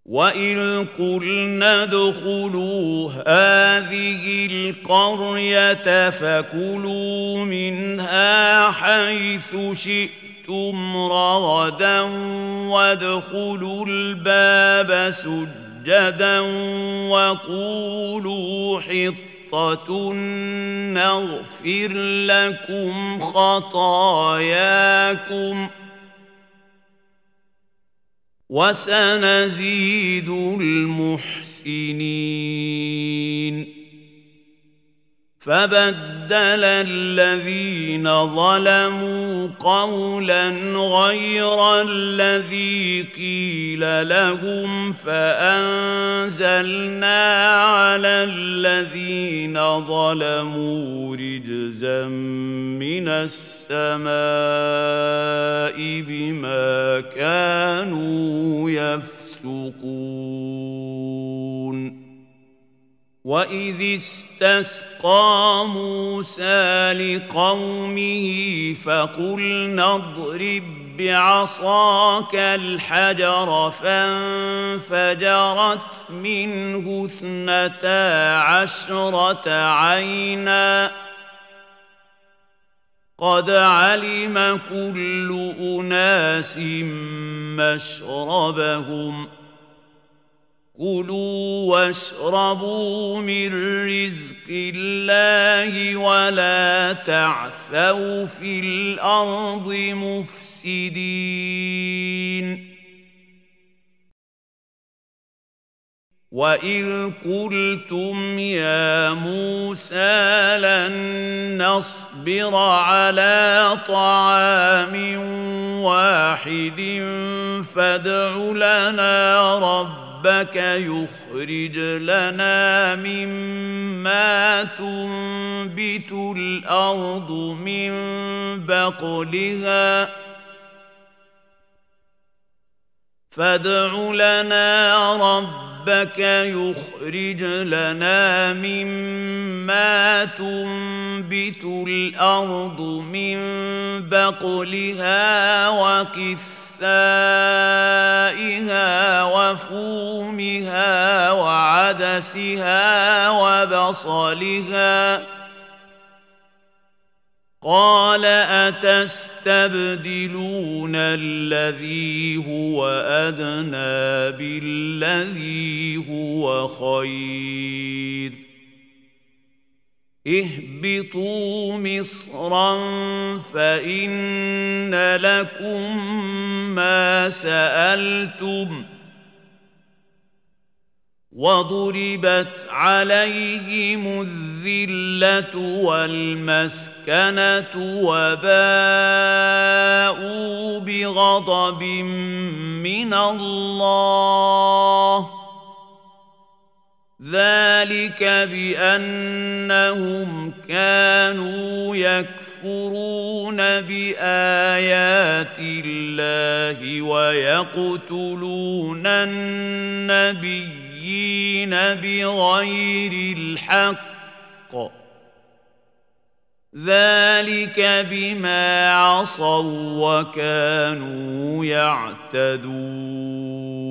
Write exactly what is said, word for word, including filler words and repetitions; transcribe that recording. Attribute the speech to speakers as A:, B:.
A: وَإِذْ قُلْنَا ادْخُلُوا هَٰذِهِ الْقَرْيَةَ فَكُلُوا مِنْهَا حَيْثُ شِئْتُمْ رَغَدًا وَادْخُلُوا الْبَابَ سُجَّدًا وَقُولُوا حِطَّةٌ نَّغْفِرْ لَكُمْ خَطَايَاكُمْ وَسَنَزِيدُ الْمُحْسِنِينَ فَبَدَّلَ الَّذِينَ ظَلَمُوا قَوْلًا غَيْرَ الَّذِي قِيلَ لَهُمْ فَأَنزَلْنَا عَلَى الَّذِينَ ظَلَمُوا رِجْزًا مِّنَ السَّمَاءِ بِمَا كَانُوا يَفْسُقُونَ وَإِذِ اسْتَسْقَىٰ مُوسَىٰ لِقَوْمِهِ فَقُلْنَا اضْرِب بِّعَصَاكَ الْحَجَرَ فَانفَجَرَتْ مِنْهُ اثْنَتَا عَشْرَةَ عَيْنًا قَدْ عَلِمَ كُلُّ أُنَاسٍ مَّشْرَبَهُمْ كُلُوا وَاشْرَبُوا مِن رِّزْقِ اللَّهِ وَلَا تَعْثَوْا فِي الْأَرْضِ مُفْسِدِينَ وَإِذْ قُلْتُمْ يَا مُوسَىٰ لَن نَّصْبِرَ عَلَىٰ طَعَامٍ وَاحِدٍ فَادْعُ لَنَا رَبَّكَ ربك يخرج لنا مما تنبت الأرض من بقلها فادع لنا ربك يخرج لنا مما تنبت الأرض من بقلها وقثائها وفومها وعدسها وبصلها قال أتستبدلون الذي هو أدنى بالذي هو خير اهبطوا مصرا فإن لكم ما سألتم وضربت عليهم الذلة والمسكنة وباءوا بغضب من الله ذلك بأنهم كانوا يكفرون بآيات الله ويقتلون النبيين بغير الحق ذلك بما عصوا وكانوا يعتدون